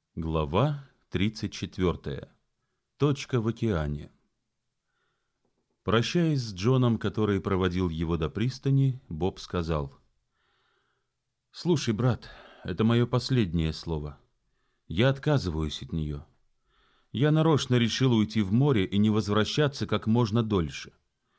Глава 34. Точка в океане. Прощаясь с Джоном, который проводил его до пристани, Боб сказал: «Слушай, брат, это мое последнее слово. Я отказываюсь от нее. Я нарочно решил уйти в море и не возвращаться как можно дольше.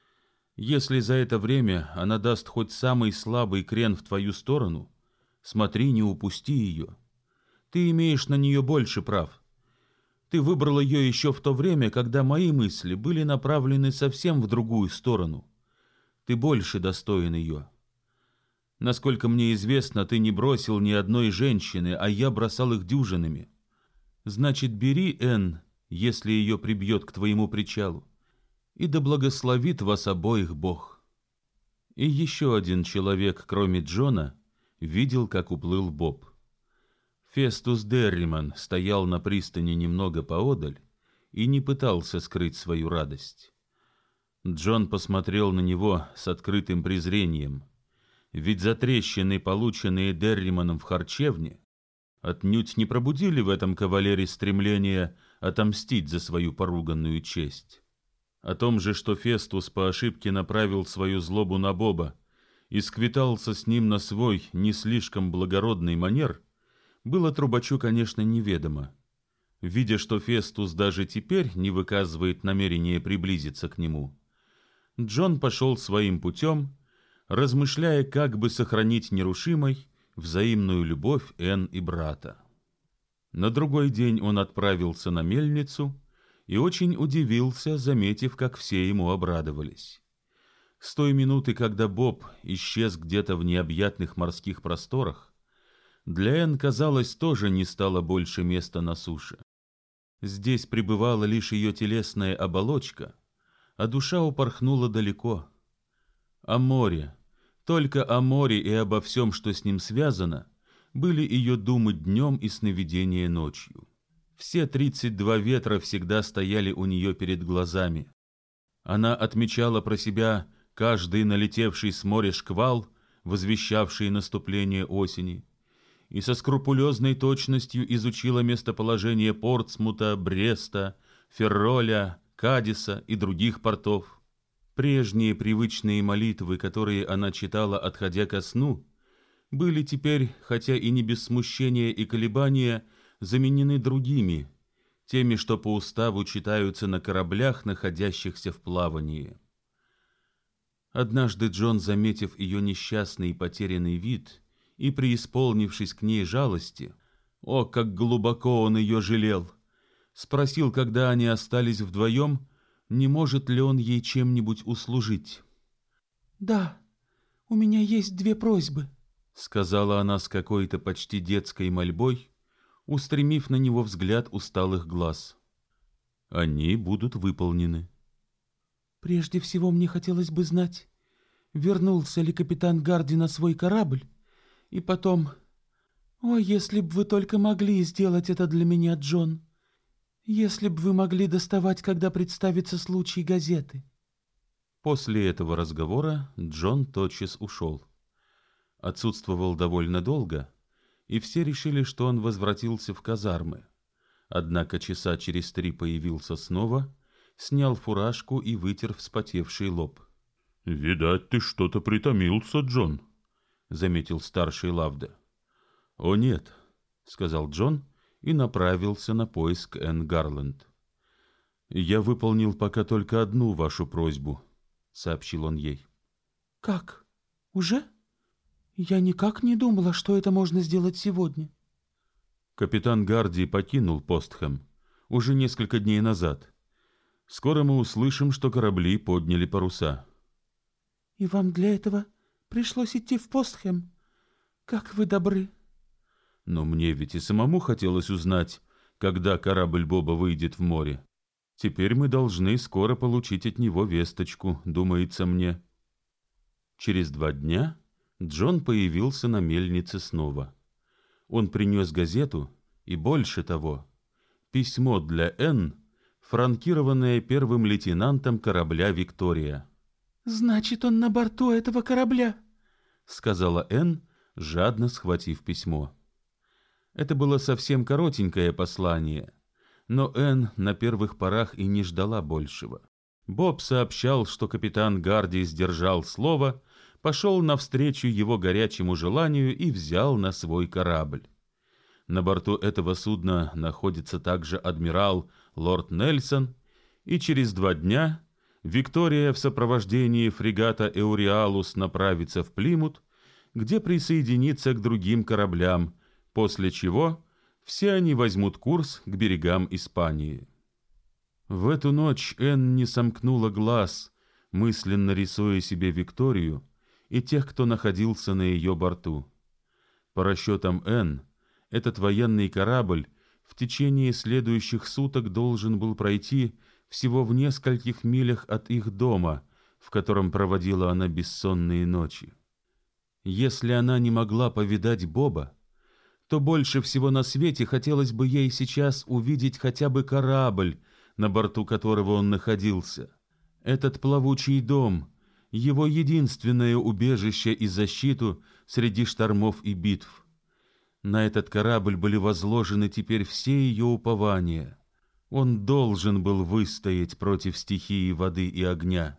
Если за это время она даст хоть самый слабый крен в твою сторону, смотри, не упусти ее. Ты имеешь на нее больше прав. Ты выбрал ее еще в то время, когда мои мысли были направлены совсем в другую сторону. Ты больше достоин ее. Насколько мне известно, ты не бросил ни одной женщины, а я бросал их дюжинами. Значит, бери Энн, если ее прибьет к твоему причалу, и да благословит вас обоих Бог». И еще один человек, кроме Джона, видел, как уплыл Боб. Фестус Дерриман стоял на пристани немного поодаль и не пытался скрыть свою радость. Джон посмотрел на него с открытым презрением, ведь затрещины, полученные Дерриманом в харчевне, отнюдь не пробудили в этом кавалере стремление отомстить за свою поруганную честь. О том же, что Фестус по ошибке направил свою злобу на Боба и сквитался с ним на свой не слишком благородный манер, было трубачу, конечно, неведомо. Видя, что Фестус даже теперь не выказывает намерения приблизиться к нему, Джон пошел своим путем, размышляя, как бы сохранить нерушимой взаимную любовь Энн и брата. На другой день он отправился на мельницу и очень удивился, заметив, как все ему обрадовались. С той минуты, когда Боб исчез где-то в необъятных морских просторах, для Энн, казалось, тоже не стало больше места на суше. Здесь пребывала лишь ее телесная оболочка, а душа упорхнула далеко. О море, только о море и обо всем, что с ним связано, были ее думы днем и сновидения ночью. Все 32 ветра всегда стояли у нее перед глазами. Она отмечала про себя каждый налетевший с моря шквал, возвещавший наступление осени, и со скрупулезной точностью изучила местоположение Портсмута, Бреста, Ферроля, Кадиса и других портов. Прежние привычные молитвы, которые она читала, отходя ко сну, были теперь, хотя и не без смущения и колебания, заменены другими, теми, что по уставу читаются на кораблях, находящихся в плавании. Однажды Джон, заметив ее несчастный и потерянный вид и преисполнившись к ней жалости, о, как глубоко он ее жалел, спросил, когда они остались вдвоем, не может ли он ей чем-нибудь услужить. «Да, у меня есть 2 просьбы», — сказала она с какой-то почти детской мольбой, устремив на него взгляд усталых глаз. «Они будут выполнены». «Прежде всего мне хотелось бы знать, вернулся ли капитан Гарди на свой корабль, и потом... О, если б вы только могли сделать это для меня, Джон! Если б вы могли доставать, когда представится случай, газеты!» После этого разговора Джон тотчас ушел. Отсутствовал довольно долго, и все решили, что он возвратился в казармы. Однако часа через 3 появился снова, снял фуражку и вытер вспотевший лоб. «Видать, ты что-то притомился, Джон», — заметил старший Лавда. «О нет», — сказал Джон и направился на поиск Энн Гарленд. «Я выполнил пока только одну вашу просьбу», — сообщил он ей. «Как? Уже? Я никак не думала, что это можно сделать сегодня». Капитан Гарди покинул Постхэм уже несколько дней назад. Скоро мы услышим, что корабли подняли паруса. «И вам для этого пришлось идти в Постхэм? Как вы добры!» Но мне ведь и самому хотелось узнать, когда корабль Боба выйдет в море. Теперь мы должны скоро получить от него весточку, думается мне. Через 2 дня Джон появился на мельнице снова. Он принес газету и, больше того, письмо для Энн, франкированное первым лейтенантом корабля «Виктория». «Значит, он на борту этого корабля», — сказала Энн, жадно схватив письмо. Это было совсем коротенькое послание, но Энн на первых порах и не ждала большего. Боб сообщал, что капитан Гарди сдержал слово, пошел навстречу его горячему желанию и взял на свой корабль. На борту этого судна находится также адмирал лорд Нельсон, и через 2 дня Виктория в сопровождении фрегата Эуриалус направится в Плимут, где присоединится к другим кораблям, после чего все они возьмут курс к берегам Испании. В эту ночь Энн не сомкнула глаз, мысленно рисуя себе Викторию и тех, кто находился на ее борту. По расчетам Энн, этот военный корабль в течение следующих суток должен был пройти всего в нескольких милях от их дома, в котором проводила она бессонные ночи. Если она не могла повидать Боба, то больше всего на свете хотелось бы ей сейчас увидеть хотя бы корабль, на борту которого он находился. Этот плавучий дом, его единственное убежище и защиту среди штормов и битв. На этот корабль были возложены теперь все ее упования. Он должен был выстоять против стихии воды и огня.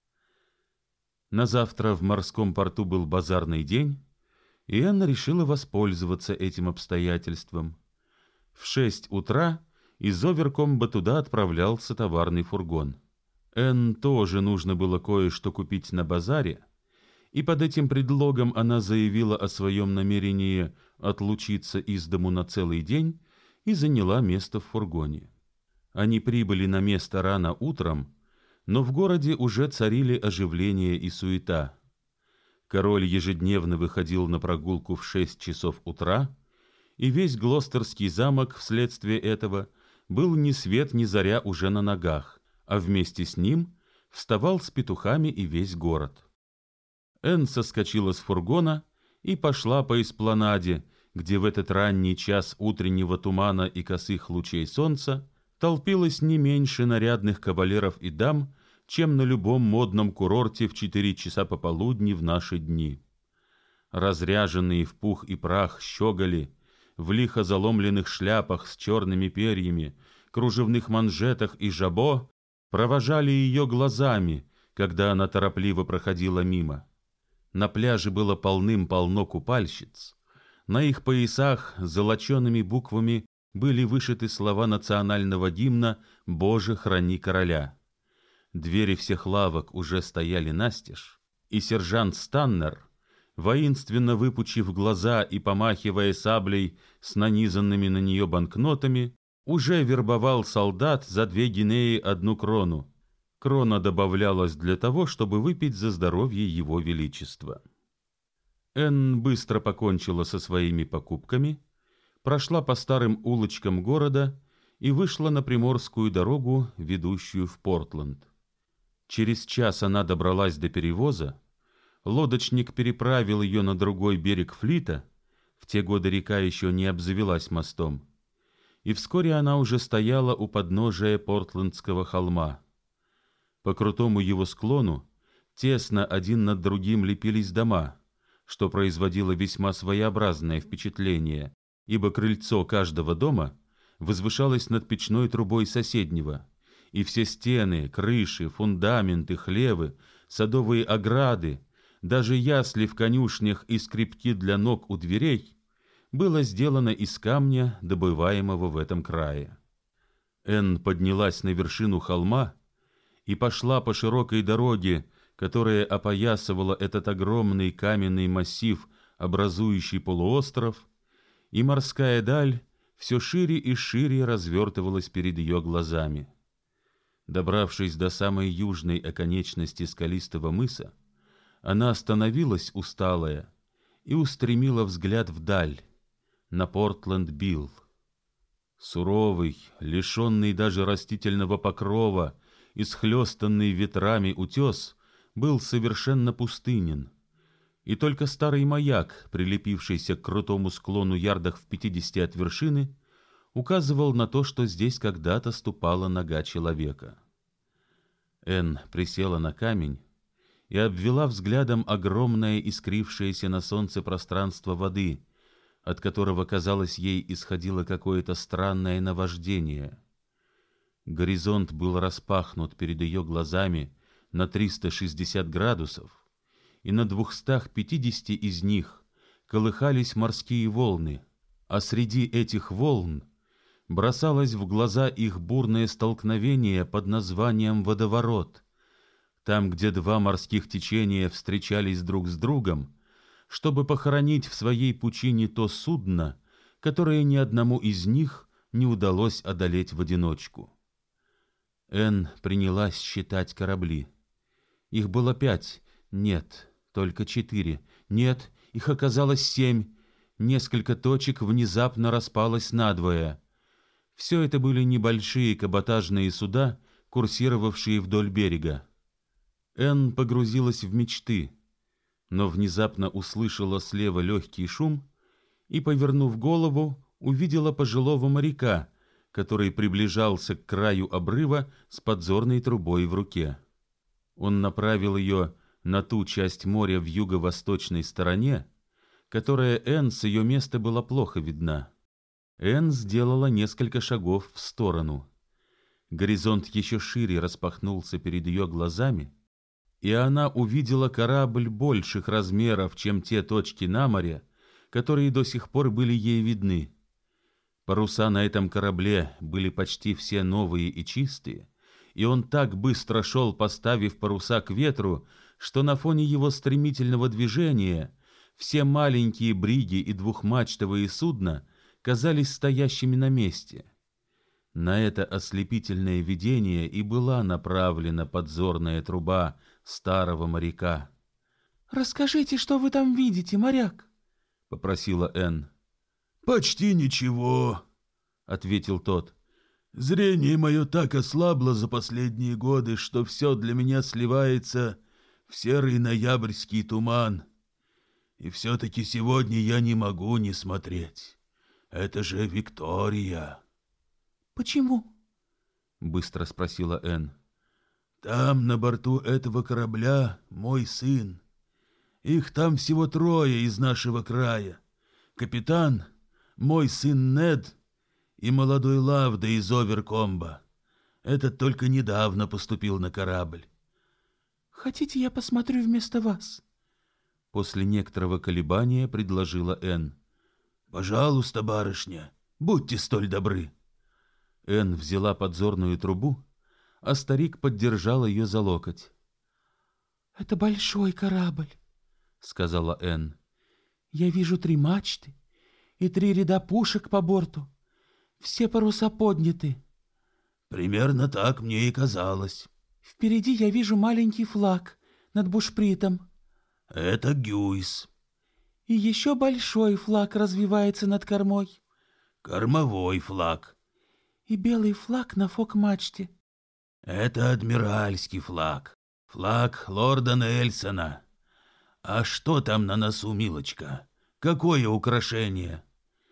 На завтра в морском порту был базарный день, и Энн решила воспользоваться этим обстоятельством. В 6 утра из Оверкомба туда отправлялся товарный фургон. Энн тоже нужно было кое-что купить на базаре, и под этим предлогом она заявила о своем намерении отлучиться из дому на целый день и заняла место в фургоне. Они прибыли на место рано утром, но в городе уже царили оживление и суета. Король ежедневно выходил на прогулку в 6 часов утра, и весь Глостерский замок вследствие этого был ни свет ни заря уже на ногах, а вместе с ним вставал с петухами и весь город. Энн соскочила с фургона и пошла по эспланаде, где в этот ранний час утреннего тумана и косых лучей солнца толпилось не меньше нарядных кавалеров и дам, чем на любом модном курорте в 4 часа пополудни в наши дни. Разряженные в пух и прах щеголи, в лихо заломленных шляпах с черными перьями, кружевных манжетах и жабо провожали ее глазами, когда она торопливо проходила мимо. На пляже было полным-полно купальщиц. На их поясах с золочеными буквами были вышиты слова национального гимна «Боже, храни короля». Двери всех лавок уже стояли настежь, и сержант Станнер, воинственно выпучив глаза и помахивая саблей с нанизанными на нее банкнотами, уже вербовал солдат за 2 гинеи 1 крону. Крона добавлялась для того, чтобы выпить за здоровье его величества. Энн быстро покончила со своими покупками, прошла по старым улочкам города и вышла на приморскую дорогу, ведущую в Портленд. Через час она добралась до перевоза, лодочник переправил ее на другой берег Флита, в те годы река еще не обзавелась мостом, и вскоре она уже стояла у подножия Портлендского холма. По крутому его склону тесно один над другим лепились дома, что производило весьма своеобразное впечатление, ибо крыльцо каждого дома возвышалось над печной трубой соседнего, и все стены, крыши, фундаменты, хлевы, садовые ограды, даже ясли в конюшнях и скребки для ног у дверей было сделано из камня, добываемого в этом крае. Энн поднялась на вершину холма и пошла по широкой дороге, которая опоясывала этот огромный каменный массив, образующий полуостров, и морская даль все шире и шире развертывалась перед ее глазами. Добравшись до самой южной оконечности скалистого мыса, она остановилась усталая и устремила взгляд вдаль, на Портленд-Билл. Суровый, лишенный даже растительного покрова, исхлестанный ветрами утес был совершенно пустынен, и только старый маяк, прилепившийся к крутому склону ярдах в 50 от вершины, указывал на то, что здесь когда-то ступала нога человека. Энн присела на камень и обвела взглядом огромное искрившееся на солнце пространство воды, от которого, казалось, ей исходило какое-то странное наваждение. Горизонт был распахнут перед ее глазами на 360 градусов, и на 250 из них колыхались морские волны, а среди этих волн бросалось в глаза их бурное столкновение под названием водоворот, там, где два морских течения встречались друг с другом, чтобы похоронить в своей пучине то судно, которое ни одному из них не удалось одолеть в одиночку. Энн принялась считать корабли. Их было 5, нет, только 4, нет, их оказалось 7. Несколько точек внезапно распалось надвое. Все это были небольшие каботажные суда, курсировавшие вдоль берега. Энн погрузилась в мечты, но внезапно услышала слева легкий шум и, повернув голову, увидела пожилого моряка, который приближался к краю обрыва с подзорной трубой в руке. Он направил ее на ту часть моря в юго-восточной стороне, которая Энн с ее места была плохо видна. Энн сделала несколько шагов в сторону. Горизонт еще шире распахнулся перед ее глазами, и она увидела корабль больших размеров, чем те точки на море, которые до сих пор были ей видны. Паруса на этом корабле были почти все новые и чистые, и он так быстро шел, поставив паруса к ветру, что на фоне его стремительного движения все маленькие бриги и двухмачтовые судна казались стоящими на месте. На это ослепительное видение и была направлена подзорная труба старого моряка. «Расскажите, что вы там видите, моряк?» — попросила Энн. «Почти ничего», — ответил тот. «Зрение мое так ослабло за последние годы, что все для меня сливается в серый ноябрьский туман. И все-таки сегодня я не могу не смотреть. Это же Виктория». «Почему?» — быстро спросила Энн. «Там, на борту этого корабля, мой сын. Их там всего 3 из нашего края. Капитан, мой сын Нед и молодой Лавда из Оверкомба. Этот только недавно поступил на корабль». «Хотите, я посмотрю вместо вас?» После некоторого колебания предложила Энн. «Пожалуйста, барышня, будьте столь добры». Энн взяла подзорную трубу, а старик поддержал ее за локоть. «Это большой корабль», — сказала Энн. «Я вижу 3 мачты и 3 ряда пушек по борту. Все паруса подняты». «Примерно так мне и казалось». «Впереди я вижу маленький флаг над бушпритом». «Это Гюйс». «И еще большой флаг развивается над кормой». «Кормовой флаг». «И белый флаг на фок-мачте». «Это адмиральский флаг. Флаг лорда Нельсона. А что там на носу, милочка? Какое украшение?»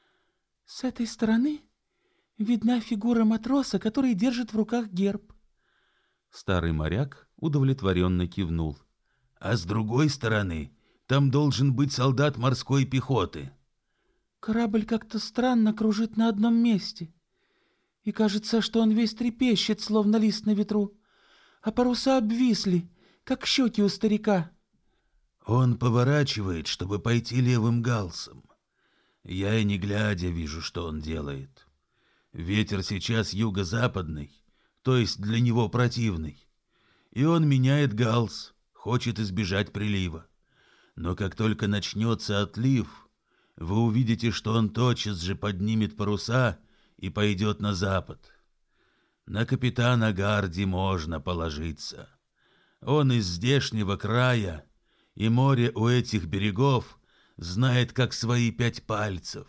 «С этой стороны видна фигура матроса, который держит в руках герб». Старый моряк удовлетворенно кивнул. «А с другой стороны там должен быть солдат морской пехоты». «Корабль как-то странно кружит на одном месте. И кажется, что он весь трепещет, словно лист на ветру, а паруса обвисли, как щеки у старика». «Он поворачивает, чтобы пойти левым галсом. Я и не глядя вижу, что он делает. Ветер сейчас юго-западный, то есть для него противный. И он меняет галс, хочет избежать прилива. Но как только начнется отлив, вы увидите, что он тотчас же поднимет паруса и пойдет на запад. На капитана Гарди можно положиться. Он из здешнего края, и море у этих берегов знает как свои 5 пальцев».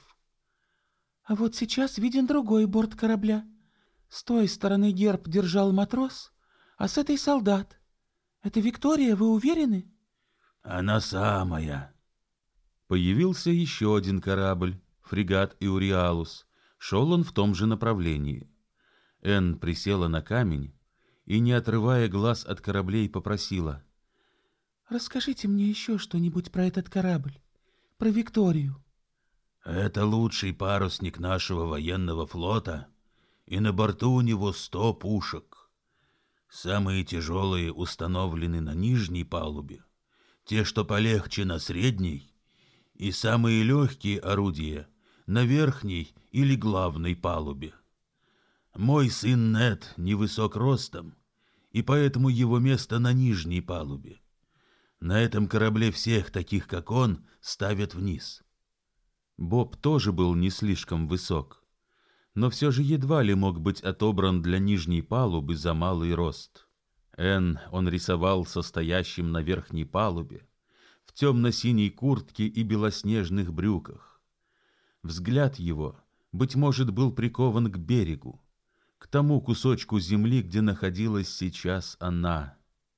«А вот сейчас виден другой борт корабля. С той стороны герб держал матрос, а с этой солдат. Это Виктория, вы уверены?» «Она самая». Появился еще один корабль, фрегат Иуриалус. Шел он в том же направлении. Энн присела на камень и, не отрывая глаз от кораблей, попросила: «Расскажите мне еще что-нибудь про этот корабль, про Викторию». Это лучший парусник нашего военного флота, и на борту у него 100 пушек. Самые тяжелые установлены на нижней палубе, те, что полегче, на средней, и самые легкие орудия на верхней или главной палубе. Мой сын Нед невысок ростом, и поэтому его место на нижней палубе. На этом корабле всех таких, как он, ставят вниз. Боб тоже был не слишком высок, но все же едва ли мог быть отобран для нижней палубы за малый рост. Энн он рисовал состоящим на верхней палубе, в темно-синей куртке и белоснежных брюках. Взгляд его, быть может, был прикован к берегу, к тому кусочку земли, где находилась сейчас она.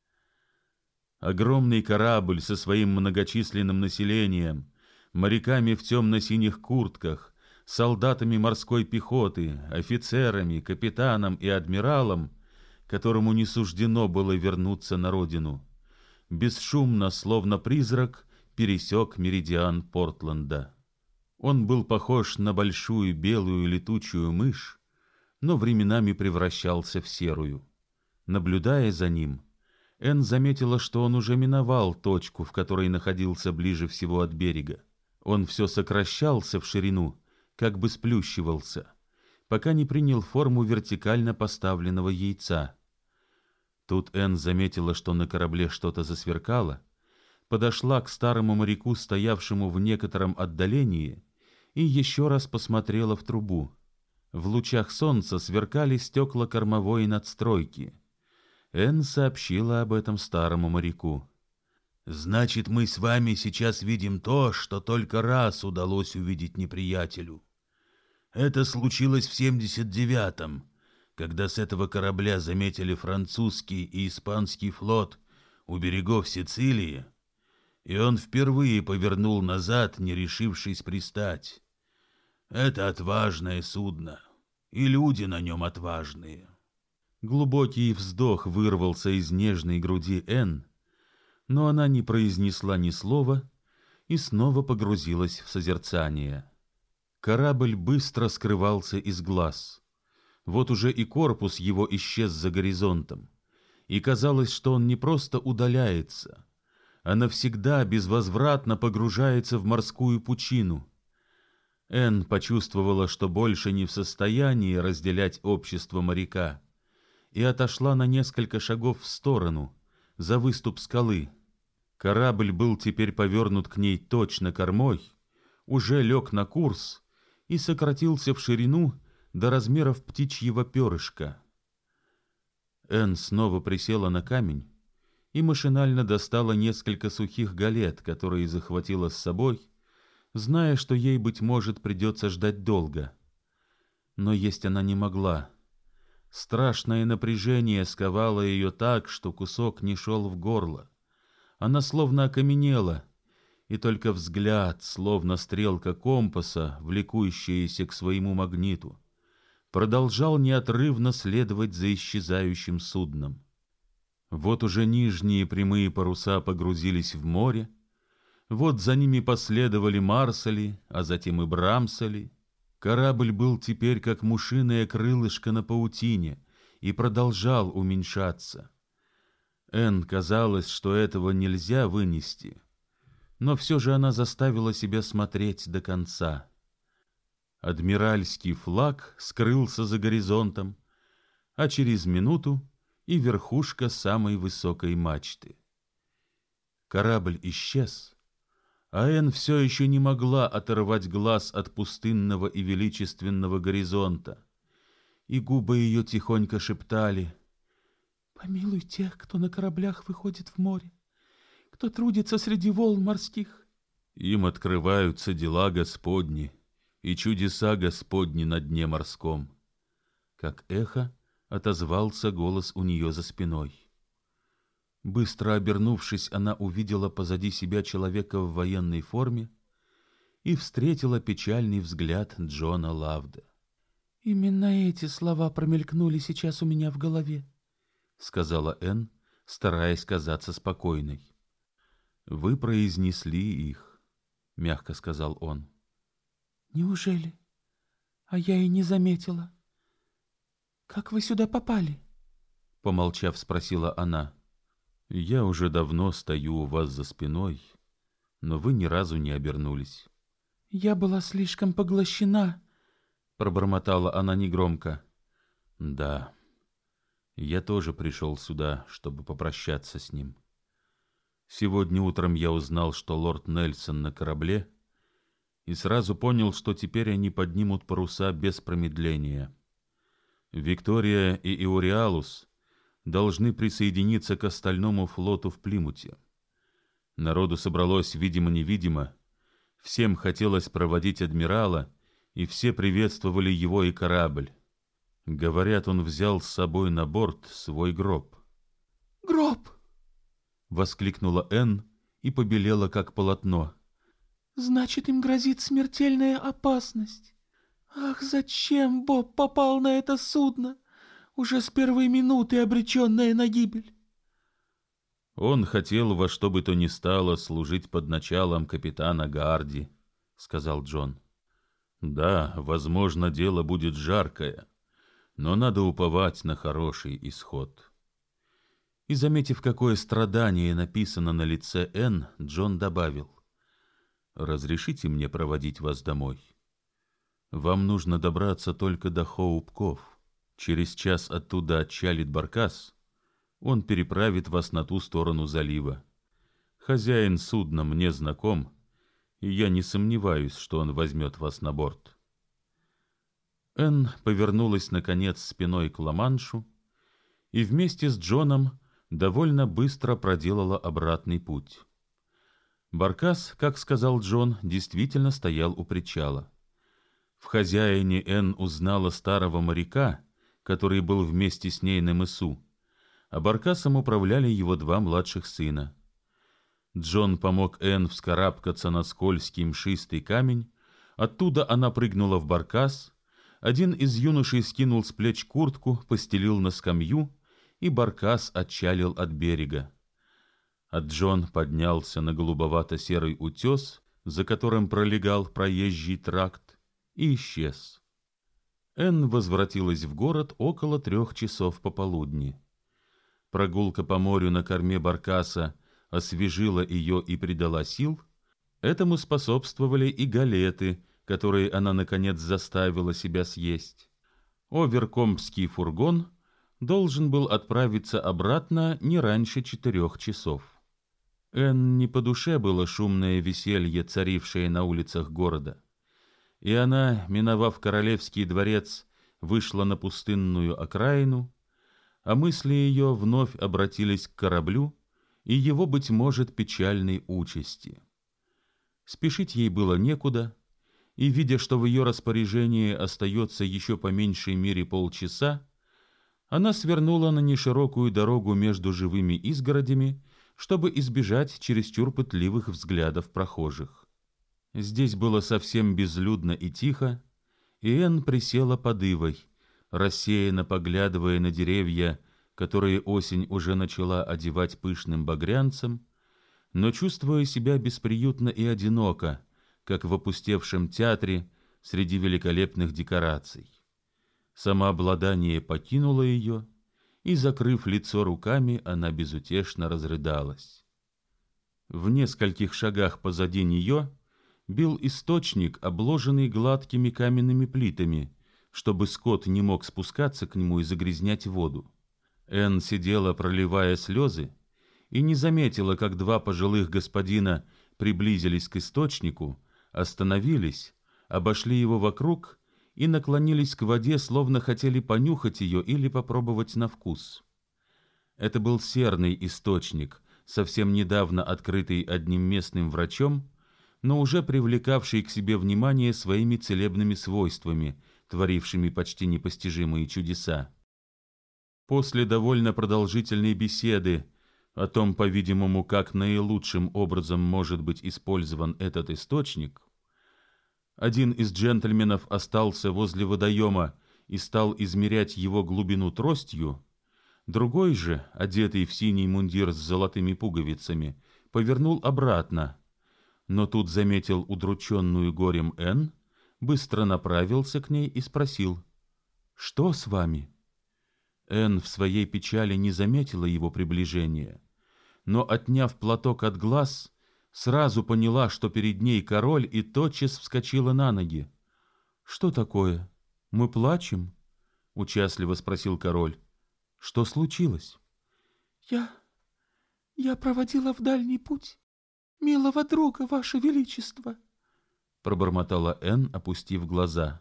Огромный корабль со своим многочисленным населением, моряками в темно-синих куртках, солдатами морской пехоты, офицерами, капитаном и адмиралом, которому не суждено было вернуться на родину, бесшумно, словно призрак, пересек меридиан Портленда. Он был похож на большую белую летучую мышь, но временами превращался в серую. Наблюдая за ним, Энн заметила, что он уже миновал точку, в которой находился ближе всего от берега. Он все сокращался в ширину, как бы сплющивался, пока не принял форму вертикально поставленного яйца. Тут Энн заметила, что на корабле что-то засверкало, подошла к старому моряку, стоявшему в некотором отдалении, и еще раз посмотрела в трубу. В лучах солнца сверкали стекла кормовой надстройки. Энн сообщила об этом старому моряку. «Значит, мы с вами сейчас видим то, что только раз удалось увидеть неприятелю. Это случилось в 79-м, когда с этого корабля заметили французский и испанский флот у берегов Сицилии, и он впервые повернул назад, не решившись пристать. Это отважное судно, и люди на нем отважные». Глубокий вздох вырвался из нежной груди Энн, но она не произнесла ни слова и снова погрузилась в созерцание. Корабль быстро скрывался из глаз. Вот уже и корпус его исчез за горизонтом, и казалось, что он не просто удаляется, а навсегда безвозвратно погружается в морскую пучину. Энн почувствовала, что больше не в состоянии разделять общество моряка, и отошла на несколько шагов в сторону, за выступ скалы. Корабль был теперь повернут к ней точно кормой, уже лег на курс и сократился в ширину до размеров птичьего перышка. Энн снова присела на камень и машинально достала несколько сухих галет, которые захватила с собой, зная, что ей, быть может, придется ждать долго. Но есть она не могла. Страшное напряжение сковало ее так, что кусок не шел в горло. Она словно окаменела, и только взгляд, словно стрелка компаса, влекущаяся к своему магниту, продолжал неотрывно следовать за исчезающим судном. Вот уже нижние прямые паруса погрузились в море, вот за ними последовали марсали, а затем и брамсали. Корабль был теперь как мушиное крылышко на паутине и продолжал уменьшаться. Энн казалось, что этого нельзя вынести, но все же она заставила себя смотреть до конца. Адмиральский флаг скрылся за горизонтом, а через минуту и верхушка самой высокой мачты. Корабль исчез, а Энн все еще не могла оторвать глаз от пустынного и величественного горизонта, и губы ее тихонько шептали: «Помилуй тех, кто на кораблях выходит в море, кто трудится среди волн морских». Им открываются дела Господни и чудеса Господни на дне морском. Как эхо отозвался голос у нее за спиной. Быстро обернувшись, она увидела позади себя человека в военной форме и встретила печальный взгляд Джона Лавда. «Именно эти слова промелькнули сейчас у меня в голове», — сказала Энн, стараясь казаться спокойной. «Вы произнесли их», — мягко сказал он. Неужели? А я и не заметила. Как вы сюда попали? Помолчав, спросила она. Я уже давно стою у вас за спиной, но вы ни разу не обернулись. Я была слишком поглощена, пробормотала она негромко. Да, я тоже пришел сюда, чтобы попрощаться с ним. Сегодня утром я узнал, что лорд Нельсон на корабле, и сразу понял, что теперь они поднимут паруса без промедления. Виктория и Иориалус должны присоединиться к остальному флоту в Плимуте. Народу собралось видимо-невидимо, всем хотелось проводить адмирала, и все приветствовали его и корабль. Говорят, он взял с собой на борт свой гроб. «Гроб!» — воскликнула Энн и побелела, как полотно. «Значит, им грозит смертельная опасность. Ах, зачем Боб попал на это судно, уже с первой минуты обреченное на гибель?» «Он хотел во что бы то ни стало служить под началом капитана Гарди», — сказал Джон. «Да, возможно, дело будет жаркое, но надо уповать на хороший исход». И, заметив, какое страдание написано на лице Энн, Джон добавил: «Разрешите мне проводить вас домой? Вам нужно добраться только до Хоуп-Ков. Через час оттуда отчалит баркас. Он переправит вас на ту сторону залива. Хозяин судна мне знаком, и я не сомневаюсь, что он возьмет вас на борт». Энн повернулась, наконец, спиной к Ла-Маншу и вместе с Джоном довольно быстро проделала обратный путь. Баркас, как сказал Джон, действительно стоял у причала. В хозяине Энн узнала старого моряка, который был вместе с ней на мысу, а баркасом управляли его два младших сына. Джон помог Энн вскарабкаться на скользкий мшистый камень, оттуда она прыгнула в баркас, один из юношей скинул с плеч куртку, постелил на скамью, и баркас отчалил от берега. А Джон поднялся на голубовато-серый утес, за которым пролегал проезжий тракт, и исчез. Энн возвратилась в город около 3 часов пополудни. Прогулка по морю на корме баркаса освежила ее и придала сил. Этому способствовали и галеты, которые она, наконец, заставила себя съесть. Оверкомбский фургон должен был отправиться обратно не раньше 4 часов. Энн не по душе было шумное веселье, царившее на улицах города, и она, миновав Королевский дворец, вышла на пустынную окраину, а мысли ее вновь обратились к кораблю и его, быть может, печальной участи. Спешить ей было некуда, и, видя, что в ее распоряжении остается еще по меньшей мере полчаса, она свернула на неширокую дорогу между живыми изгородями, чтобы избежать чересчур пытливых взглядов прохожих. Здесь было совсем безлюдно и тихо, и Энн присела под ивой, рассеянно поглядывая на деревья, которые осень уже начала одевать пышным багрянцем, но чувствуя себя бесприютно и одиноко, как в опустевшем театре среди великолепных декораций. Самообладание покинуло ее, и, закрыв лицо руками, она безутешно разрыдалась. В нескольких шагах позади нее бил источник, обложенный гладкими каменными плитами, чтобы скот не мог спускаться к нему и загрязнять воду. Энн сидела, проливая слезы, и не заметила, как два пожилых господина приблизились к источнику, остановились, обошли его вокруг и наклонились к воде, словно хотели понюхать ее или попробовать на вкус. Это был серный источник, совсем недавно открытый одним местным врачом, но уже привлекавший к себе внимание своими целебными свойствами, творившими почти непостижимые чудеса. После довольно продолжительной беседы о том, по-видимому, как наилучшим образом может быть использован этот источник, один из джентльменов остался возле водоема и стал измерять его глубину тростью, другой же, одетый в синий мундир с золотыми пуговицами, повернул обратно, но тут заметил удрученную горем Энн, быстро направился к ней и спросил: «Что с вами?» Энн в своей печали не заметила его приближения, но, отняв платок от глаз, сразу поняла, что перед ней король, и тотчас вскочила на ноги. «Что такое? Мы плачем?» — участливо спросил король. «Что случилось?» Я проводила в дальний путь милого друга, ваше величество», — пробормотала Энн, опустив глаза.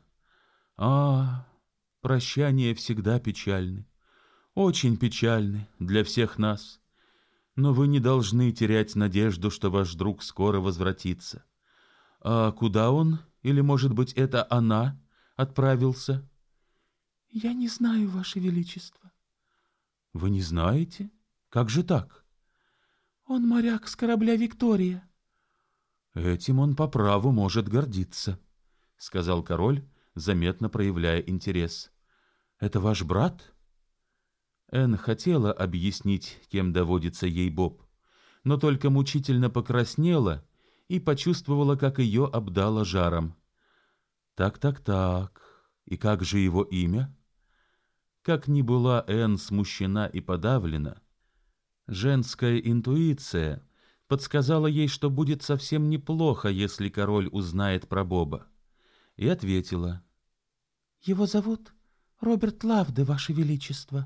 Прощания всегда печальны, очень печальны для всех нас. Но вы не должны терять надежду, что ваш друг скоро возвратится. А куда он, или, может быть, это она, отправился?» «Я не знаю, ваше величество». «Вы не знаете? Как же так?» «Он моряк с корабля «Виктория». «Этим он по праву может гордиться», — сказал король, заметно проявляя интерес. «Это ваш брат?» Энн хотела объяснить, кем доводится ей Боб, но только мучительно покраснела и почувствовала, как ее обдало жаром. Так, и как же его имя? Как ни была Энн смущена и подавлена, женская интуиция подсказала ей, что будет совсем неплохо, если король узнает про Боба, и ответила: «Его зовут Роберт Лавде, ваше величество».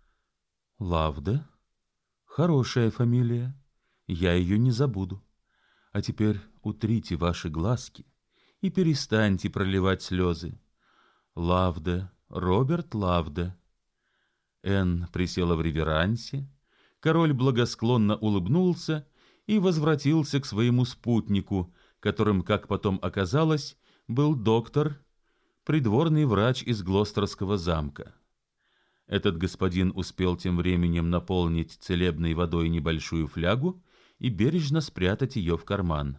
«Лавде? Хорошая фамилия, я ее не забуду. А теперь утрите ваши глазки и перестаньте проливать слезы. Лавде, Роберт Лавде». Энн присела в реверансе, король благосклонно улыбнулся и возвратился к своему спутнику, которым, как потом оказалось, был доктор, придворный врач из Глостерского замка. Этот господин успел тем временем наполнить целебной водой небольшую флягу и бережно спрятать ее в карман.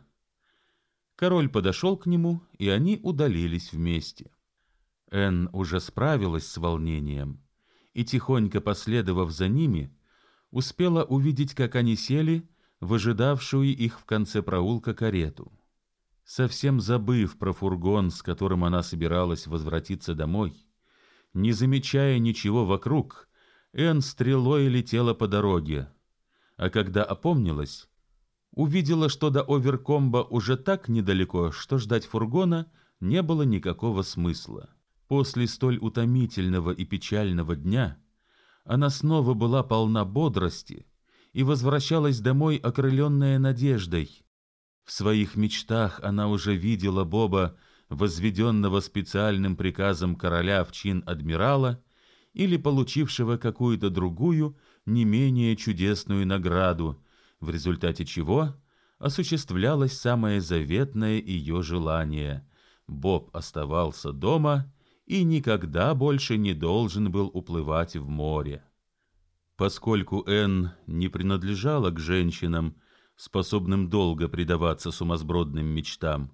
Король подошел к нему, и они удалились вместе. Энн уже справилась с волнением, и, тихонько последовав за ними, успела увидеть, как они сели в ожидавшую их в конце проулка карету. Совсем забыв про фургон, с которым она собиралась возвратиться домой, не замечая ничего вокруг, Энн стрелой летела по дороге, а когда опомнилась, увидела, что до Оверкомба уже так недалеко, что ждать фургона не было никакого смысла. После столь утомительного и печального дня она снова была полна бодрости и возвращалась домой, окрыленная надеждой. В своих мечтах она уже видела Боба, возведенного специальным приказом короля в чин адмирала или получившего какую-то другую, не менее чудесную награду, в результате чего осуществлялось самое заветное ее желание. Боб оставался дома и никогда больше не должен был уплывать в море. Поскольку Энн не принадлежала к женщинам, способным долго предаваться сумасбродным мечтам,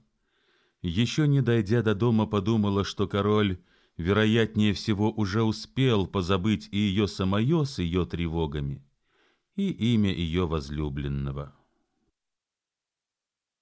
еще не дойдя до дома, подумала, что король, вероятнее всего, уже успел позабыть и ее самое с ее тревогами, и имя ее возлюбленного.